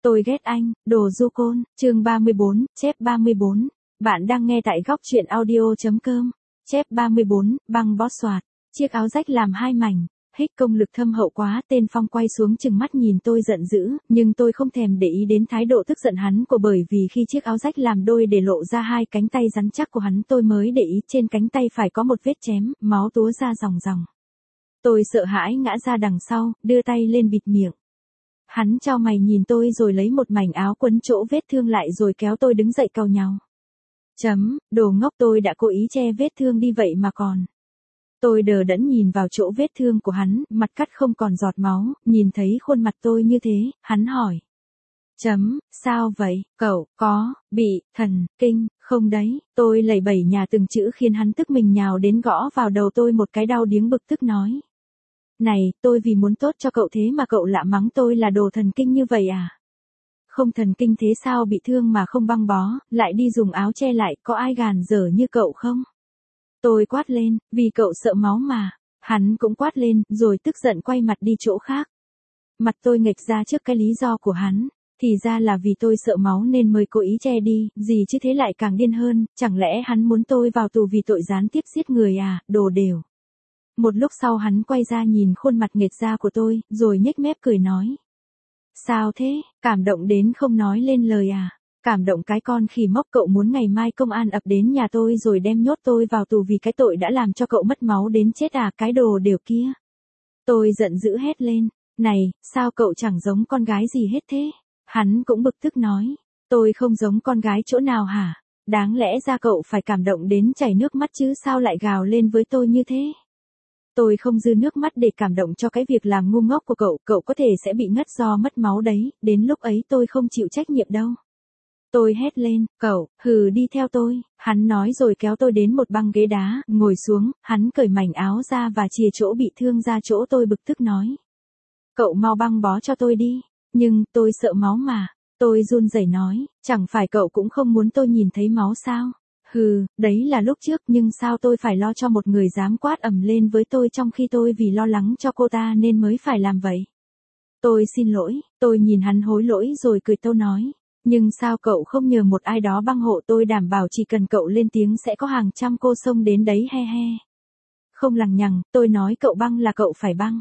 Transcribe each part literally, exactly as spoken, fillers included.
Tôi ghét anh, đồ du côn, chương ba mươi bốn, chép ba mươi bốn. Bạn đang nghe tại góc truyện audio.com. Chép ba mươi bốn, băng bó xoạt. Chiếc áo rách làm hai mảnh. Hích công lực thâm hậu quá, tên Phong quay xuống chừng mắt nhìn tôi giận dữ, nhưng tôi không thèm để ý đến thái độ tức giận hắn của bởi vì khi chiếc áo rách làm đôi để lộ ra hai cánh tay rắn chắc của hắn tôi mới để ý trên cánh tay phải có một vết chém, máu túa ra ròng ròng. Tôi sợ hãi ngã ra đằng sau, đưa tay lên bịt miệng. Hắn chau mày nhìn tôi rồi lấy một mảnh áo quấn chỗ vết thương lại rồi kéo tôi đứng dậy cau nhau. Chấm, đồ ngốc, tôi đã cố ý che vết thương đi vậy mà còn. Tôi đờ đẫn nhìn vào chỗ vết thương của hắn, mặt cắt không còn giọt máu, nhìn thấy khuôn mặt tôi như thế, hắn hỏi. Chấm, sao vậy, cậu, có, bị, thần, kinh, không đấy, tôi lẩy bẩy nhà từng chữ khiến hắn tức mình nhào đến gõ vào đầu tôi một cái đau điếng bực tức nói. Này, tôi vì muốn tốt cho cậu thế mà cậu lạ mắng tôi là đồ thần kinh như vậy à? Không thần kinh thế sao bị thương mà không băng bó, lại đi dùng áo che lại, có ai gàn dở như cậu không? Tôi quát lên, vì cậu sợ máu mà. Hắn cũng quát lên, rồi tức giận quay mặt đi chỗ khác. Mặt tôi nghệch ra trước cái lý do của hắn. Thì ra là vì tôi sợ máu nên mới cố ý che đi, gì chứ thế lại càng điên hơn, chẳng lẽ hắn muốn tôi vào tù vì tội gián tiếp giết người à, đồ đều. Một lúc sau hắn quay ra nhìn khuôn mặt nghệch ra của tôi, rồi nhếch mép cười nói. Sao thế, cảm động đến không nói lên lời à? Cảm động cái con khỉ mốc, cậu muốn ngày mai công an ập đến nhà tôi rồi đem nhốt tôi vào tù vì cái tội đã làm cho cậu mất máu đến chết à, cái đồ đều kia. Tôi giận dữ hét lên, này, sao cậu chẳng giống con gái gì hết thế? Hắn cũng bực tức nói, tôi không giống con gái chỗ nào hả? Đáng lẽ ra cậu phải cảm động đến chảy nước mắt chứ sao lại gào lên với tôi như thế? Tôi không dư nước mắt để cảm động cho cái việc làm ngu ngốc của cậu, cậu có thể sẽ bị ngất do mất máu đấy, đến lúc ấy tôi không chịu trách nhiệm đâu. Tôi hét lên, cậu, hừ đi theo tôi, hắn nói rồi kéo tôi đến một băng ghế đá, ngồi xuống, hắn cởi mảnh áo ra và chìa chỗ bị thương ra chỗ tôi bực tức nói. Cậu mau băng bó cho tôi đi, nhưng tôi sợ máu mà, tôi run rẩy nói, chẳng phải cậu cũng không muốn tôi nhìn thấy máu sao? Hừ, đấy là lúc trước nhưng sao tôi phải lo cho một người dám quát ầm lên với tôi trong khi tôi vì lo lắng cho cô ta nên mới phải làm vậy. Tôi xin lỗi, tôi nhìn hắn hối lỗi rồi cười tâu nói. Nhưng sao cậu không nhờ một ai đó băng hộ tôi, đảm bảo chỉ cần cậu lên tiếng sẽ có hàng trăm cô xông đến đấy he he. Không lằng nhằng, tôi nói cậu băng là cậu phải băng.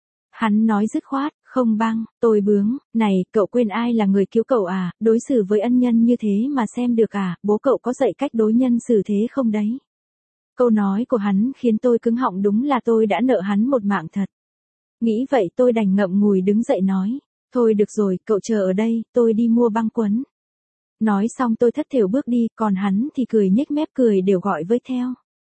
Hắn nói dứt khoát, không băng, tôi bướng, này, cậu quên ai là người cứu cậu à, đối xử với ân nhân như thế mà xem được à, bố cậu có dạy cách đối nhân xử thế không đấy? Câu nói của hắn khiến tôi cứng họng, đúng là tôi đã nợ hắn một mạng thật. Nghĩ vậy tôi đành ngậm ngùi đứng dậy nói. Thôi được rồi, cậu chờ ở đây, tôi đi mua băng quấn. Nói xong tôi thất thểu bước đi, còn hắn thì cười nhếch mép cười đều gọi với theo.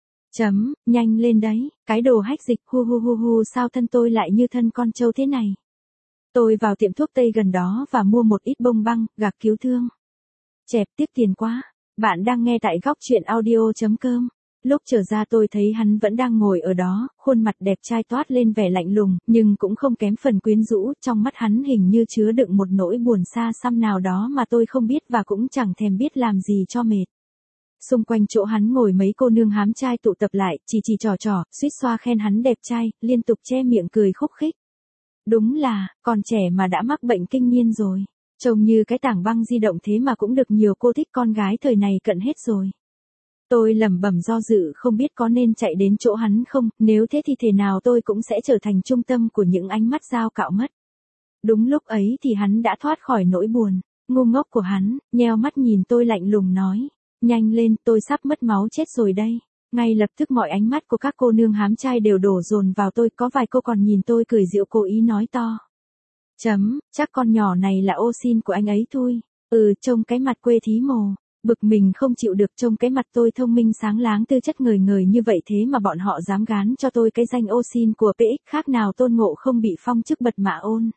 Chấm, nhanh lên đấy, cái đồ hách dịch, hu hu hu hu, sao thân tôi lại như thân con trâu thế này. Tôi vào tiệm thuốc tây gần đó và mua một ít bông băng, gạc cứu thương. Chẹp, tiếc tiền quá. Bạn đang nghe tại góc truyện audio.com. Lúc trở ra tôi thấy hắn vẫn đang ngồi ở đó, khuôn mặt đẹp trai toát lên vẻ lạnh lùng, nhưng cũng không kém phần quyến rũ, trong mắt hắn hình như chứa đựng một nỗi buồn xa xăm nào đó mà tôi không biết và cũng chẳng thèm biết làm gì cho mệt. Xung quanh chỗ hắn ngồi mấy cô nương hám trai tụ tập lại, chỉ chỉ trò trò, suýt xoa khen hắn đẹp trai, liên tục che miệng cười khúc khích. Đúng là, còn trẻ mà đã mắc bệnh kinh niên rồi, trông như cái tảng băng di động thế mà cũng được nhiều cô thích, con gái thời này cận hết rồi. Tôi lẩm bẩm do dự không biết có nên chạy đến chỗ hắn không, nếu thế thì thể nào tôi cũng sẽ trở thành trung tâm của những ánh mắt dao cạo mất. Đúng lúc ấy thì hắn đã thoát khỏi nỗi buồn, ngu ngốc của hắn, nheo mắt nhìn tôi lạnh lùng nói, nhanh lên, tôi sắp mất máu chết rồi đây. Ngay lập tức mọi ánh mắt của các cô nương hám trai đều đổ dồn vào tôi, có vài cô còn nhìn tôi cười giễu cố ý nói to. Chấm, chắc con nhỏ này là ô sin của anh ấy thôi. Ừ, trông cái mặt quê thí mồ. Bực mình không chịu được, trông cái mặt tôi thông minh sáng láng tư chất ngời ngời như vậy thế mà bọn họ dám gán cho tôi cái danh ô sin của pê ích, khác nào Tôn Ngộ không bị phong chức bật mã ôn.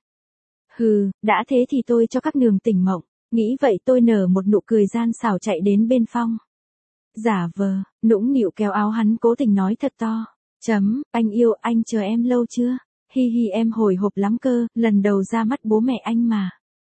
Hừ, đã thế thì tôi cho các nương tỉnh mộng, nghĩ vậy tôi nở một nụ cười gian xảo chạy đến bên Phong. Giả vờ, nũng nịu kéo áo hắn cố tình nói thật to. Chấm, anh yêu, anh chờ em lâu chưa? Hi hi, em hồi hộp lắm cơ, lần đầu ra mắt bố mẹ anh mà.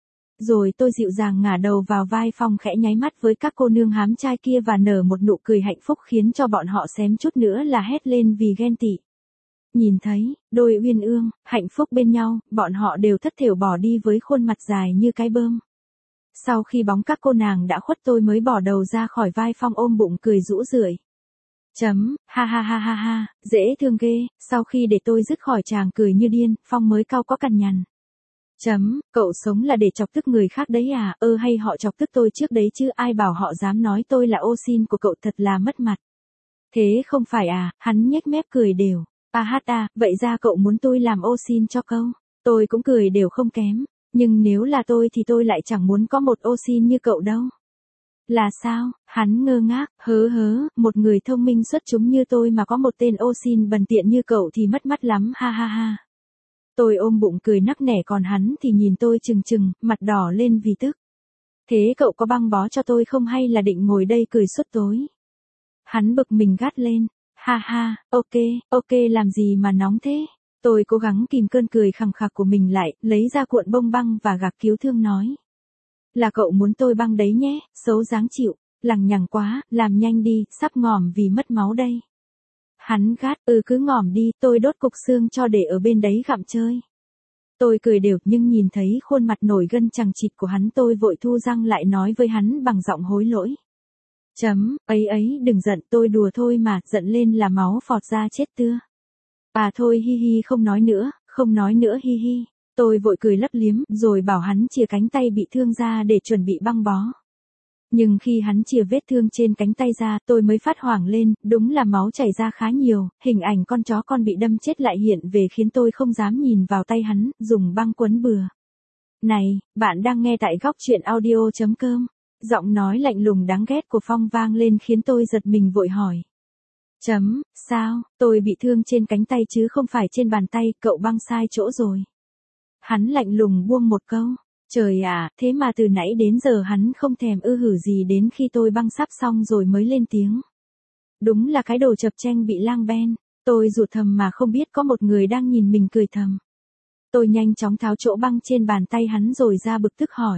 Rồi tôi dịu dàng ngả đầu vào vai Phong, khẽ nháy mắt với các cô nương hám trai kia và nở một nụ cười hạnh phúc khiến cho bọn họ xém chút nữa là hét lên vì ghen tị. Nhìn thấy, đôi uyên ương, hạnh phúc bên nhau, bọn họ đều thất thểu bỏ đi với khuôn mặt dài như cái bơm. Sau khi bóng các cô nàng đã khuất tôi mới bỏ đầu ra khỏi vai Phong ôm bụng cười rũ rượi. Chấm, ha ha ha ha ha, dễ thương ghê, sau khi để tôi dứt khỏi chàng cười như điên, Phong mới cau có cằn nhằn. Chấm, cậu sống là để chọc tức người khác đấy à, ơ hay họ chọc tức tôi trước đấy chứ ai bảo họ dám nói tôi là ô xin của cậu thật là mất mặt. Thế không phải à, hắn nhếch mép cười đều. À hát à, vậy ra cậu muốn tôi làm ô xin cho câu. Tôi cũng cười đều không kém. Nhưng nếu là tôi thì tôi lại chẳng muốn có một ô xin như cậu đâu. Là sao? Hắn ngơ ngác, hớ hớ, một người thông minh xuất chúng như tôi mà có một tên ô xin bần tiện như cậu thì mất mắt lắm, ha ha ha. Tôi ôm bụng cười nắc nẻ còn hắn thì nhìn tôi chừng chừng, mặt đỏ lên vì tức. Thế cậu có băng bó cho tôi không hay là định ngồi đây cười suốt tối? Hắn bực mình gắt lên. Ha ha, ok, ok làm gì mà nóng thế? Tôi cố gắng kìm cơn cười khằng khặc của mình lại, lấy ra cuộn bông băng và gạc cứu thương nói. Là cậu muốn tôi băng đấy nhé, xấu dáng chịu, lằng nhằng quá, làm nhanh đi, sắp ngỏm vì mất máu đây. Hắn gắt, ừ cứ ngỏm đi, tôi đốt cục xương cho để ở bên đấy gặm chơi. Tôi cười đều nhưng nhìn thấy khuôn mặt nổi gân chằng chịt của hắn tôi vội thu răng lại nói với hắn bằng giọng hối lỗi. Chấm, ấy ấy đừng giận tôi đùa thôi mà, giận lên là máu phọt ra chết tưa. À thôi hi hi không nói nữa, không nói nữa hi hi. Tôi vội cười lấp liếm rồi bảo hắn chìa cánh tay bị thương ra để chuẩn bị băng bó. Nhưng khi hắn chìa vết thương trên cánh tay ra tôi mới phát hoảng lên, đúng là máu chảy ra khá nhiều, hình ảnh con chó con bị đâm chết lại hiện về khiến tôi không dám nhìn vào tay hắn, dùng băng quấn bừa. Này, bạn đang nghe tại góc truyện audio chấm com. Giọng nói lạnh lùng đáng ghét của Phong vang lên khiến tôi giật mình vội hỏi. Chấm, sao, tôi bị thương trên cánh tay chứ không phải trên bàn tay, cậu băng sai chỗ rồi. Hắn lạnh lùng buông một câu. Trời ạ, thế mà từ nãy đến giờ hắn không thèm ư hử gì đến khi tôi băng sắp xong rồi mới lên tiếng. Đúng là cái đồ chập chênh bị lang ben. Tôi rụt thầm mà không biết có một người đang nhìn mình cười thầm. Tôi nhanh chóng tháo chỗ băng trên bàn tay hắn rồi ra bực tức hỏi.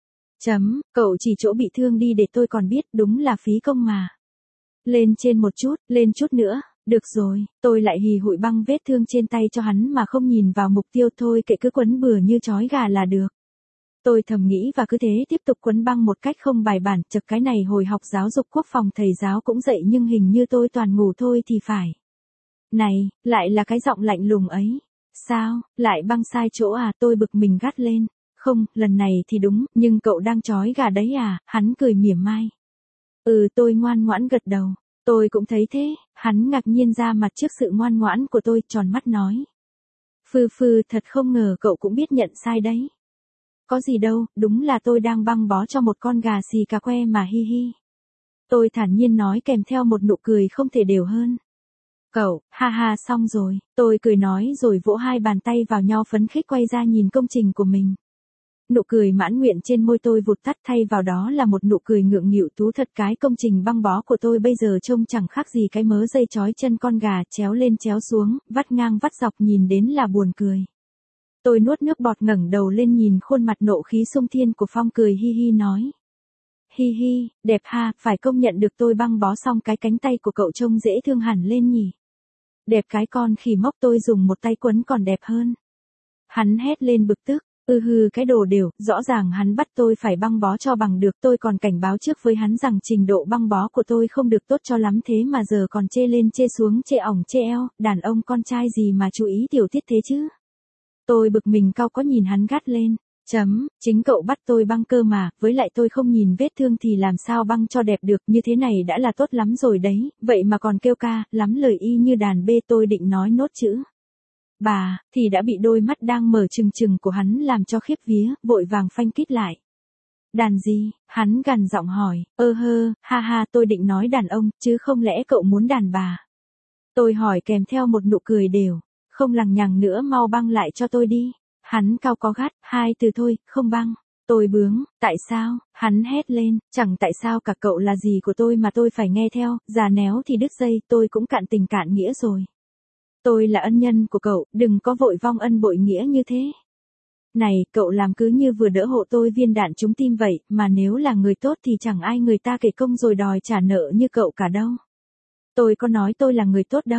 Chấm, cậu chỉ chỗ bị thương đi để tôi còn biết, đúng là phí công mà. Lên trên một chút, lên chút nữa, được rồi, tôi lại hì hụi băng vết thương trên tay cho hắn mà không nhìn vào mục tiêu thôi kệ cứ quấn bừa như chói gà là được. Tôi thầm nghĩ và cứ thế tiếp tục quấn băng một cách không bài bản, chật cái này hồi học giáo dục quốc phòng thầy giáo cũng dạy nhưng hình như tôi toàn ngủ thôi thì phải. Này, lại là cái giọng lạnh lùng ấy. Sao, lại băng sai chỗ à, tôi bực mình gắt lên. Không, lần này thì đúng, nhưng cậu đang chói gà đấy à, hắn cười mỉa mai. Ừ tôi ngoan ngoãn gật đầu, tôi cũng thấy thế, hắn ngạc nhiên ra mặt trước sự ngoan ngoãn của tôi, tròn mắt nói. Phư phư thật không ngờ cậu cũng biết nhận sai đấy. Có gì đâu, đúng là tôi đang băng bó cho một con gà xì cà que mà hi hi. Tôi thản nhiên nói kèm theo một nụ cười không thể đều hơn. Cậu, ha ha xong rồi, tôi cười nói rồi vỗ hai bàn tay vào nhau phấn khích quay ra nhìn công trình của mình. Nụ cười mãn nguyện trên môi tôi vụt tắt thay vào đó là một nụ cười ngượng nghịu tú thật cái công trình băng bó của tôi bây giờ trông chẳng khác gì cái mớ dây trói chân con gà chéo lên chéo xuống, vắt ngang vắt dọc nhìn đến là buồn cười. Tôi nuốt nước bọt ngẩng đầu lên nhìn khuôn mặt nộ khí xung thiên của Phong cười hi hi nói. Hi hi, đẹp ha, phải công nhận được tôi băng bó xong cái cánh tay của cậu trông dễ thương hẳn lên nhỉ. Đẹp cái con khỉ mốc tôi dùng một tay quấn còn đẹp hơn. Hắn hét lên bực tức. Ừ hừ cái đồ đều, rõ ràng hắn bắt tôi phải băng bó cho bằng được, tôi còn cảnh báo trước với hắn rằng trình độ băng bó của tôi không được tốt cho lắm thế mà giờ còn chê lên chê xuống chê ỏng chê eo, đàn ông con trai gì mà chú ý tiểu tiết thế chứ. Tôi bực mình cau có nhìn hắn gắt lên, chấm, chính cậu bắt tôi băng cơ mà, với lại tôi không nhìn vết thương thì làm sao băng cho đẹp được, như thế này đã là tốt lắm rồi đấy, vậy mà còn kêu ca, lắm lời y như đàn bê tôi định nói nốt chữ. Bà, thì đã bị đôi mắt đang mở trừng trừng của hắn làm cho khiếp vía, vội vàng phanh kít lại. Đàn gì, hắn gằn giọng hỏi, ơ hơ, ha ha tôi định nói đàn ông, chứ không lẽ cậu muốn đàn bà. Tôi hỏi kèm theo một nụ cười đều, không lằng nhằng nữa mau băng lại cho tôi đi. Hắn cau có gắt, hai từ thôi, không băng. Tôi bướng, tại sao, hắn hét lên, chẳng tại sao cả cậu là gì của tôi mà tôi phải nghe theo, già néo thì đứt dây, tôi cũng cạn tình cạn nghĩa rồi. Tôi là ân nhân của cậu, đừng có vội vong ân bội nghĩa như thế. Này, cậu làm cứ như vừa đỡ hộ tôi viên đạn trúng tim vậy, mà nếu là người tốt thì chẳng ai người ta kể công rồi đòi trả nợ như cậu cả đâu. Tôi có nói tôi là người tốt đâu.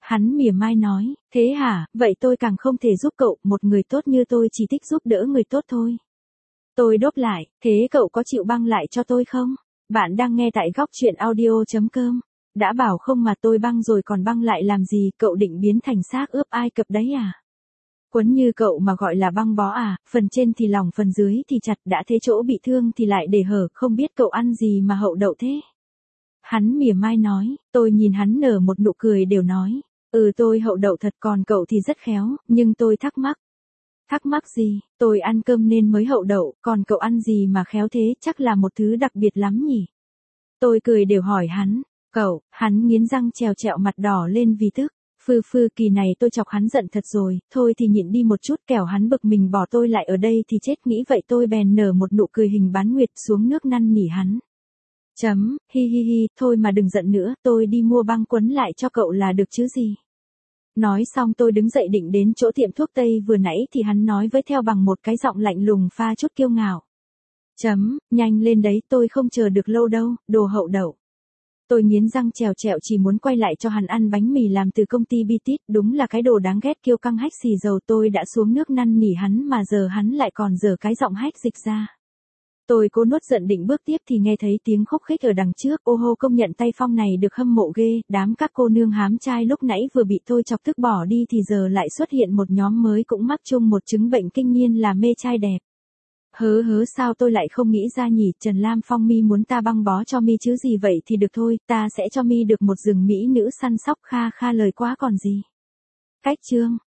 Hắn mỉa mai nói, thế hả, vậy tôi càng không thể giúp cậu, một người tốt như tôi chỉ thích giúp đỡ người tốt thôi. Tôi đáp lại, thế cậu có chịu băng lại cho tôi không? Bạn đang nghe tại góc chuyện audio.com. Đã bảo không mà tôi băng rồi còn băng lại làm gì, cậu định biến thành xác ướp Ai Cập đấy à? Quấn như cậu mà gọi là băng bó à, phần trên thì lỏng phần dưới thì chặt, đã thế chỗ bị thương thì lại để hở, không biết cậu ăn gì mà hậu đậu thế. Hắn mỉa mai nói, tôi nhìn hắn nở một nụ cười đều nói, ừ tôi hậu đậu thật còn cậu thì rất khéo, nhưng tôi thắc mắc. Thắc mắc gì, tôi ăn cơm nên mới hậu đậu, còn cậu ăn gì mà khéo thế, chắc là một thứ đặc biệt lắm nhỉ. Tôi cười đều hỏi hắn, cậu, hắn nghiến răng trèo trẹo mặt đỏ lên vì tức. Phư phư kỳ này tôi chọc hắn giận thật rồi, thôi thì nhịn đi một chút kẻo hắn bực mình bỏ tôi lại ở đây thì chết nghĩ vậy tôi bèn nở một nụ cười hình bán nguyệt xuống nước năn nỉ hắn. Chấm, hi hi hi, thôi mà đừng giận nữa, tôi đi mua băng quấn lại cho cậu là được chứ gì. Nói xong tôi đứng dậy định đến chỗ tiệm thuốc Tây vừa nãy thì hắn nói với theo bằng một cái giọng lạnh lùng pha chút kiêu ngạo. Chấm, nhanh lên đấy tôi không chờ được lâu đâu, đồ hậu đậu. Tôi nghiến răng trèo trẹo chỉ muốn quay lại cho hắn ăn bánh mì làm từ công ty Bitit, đúng là cái đồ đáng ghét kiêu căng hách xì dầu tôi đã xuống nước năn nỉ hắn mà giờ hắn lại còn giở cái giọng hách dịch ra. Tôi cố nuốt giận định bước tiếp thì nghe thấy tiếng khúc khích ở đằng trước, ô hô công nhận tay Phong này được hâm mộ ghê, đám các cô nương hám trai lúc nãy vừa bị tôi chọc tức bỏ đi thì giờ lại xuất hiện một nhóm mới cũng mắc chung một chứng bệnh kinh niên là mê trai đẹp. Hớ hớ sao tôi lại không nghĩ ra nhỉ, Trần Lam Phong mi muốn ta băng bó cho mi chứ gì vậy thì được thôi, ta sẽ cho mi được một rừng mỹ nữ săn sóc kha kha lời quá còn gì. Cách chương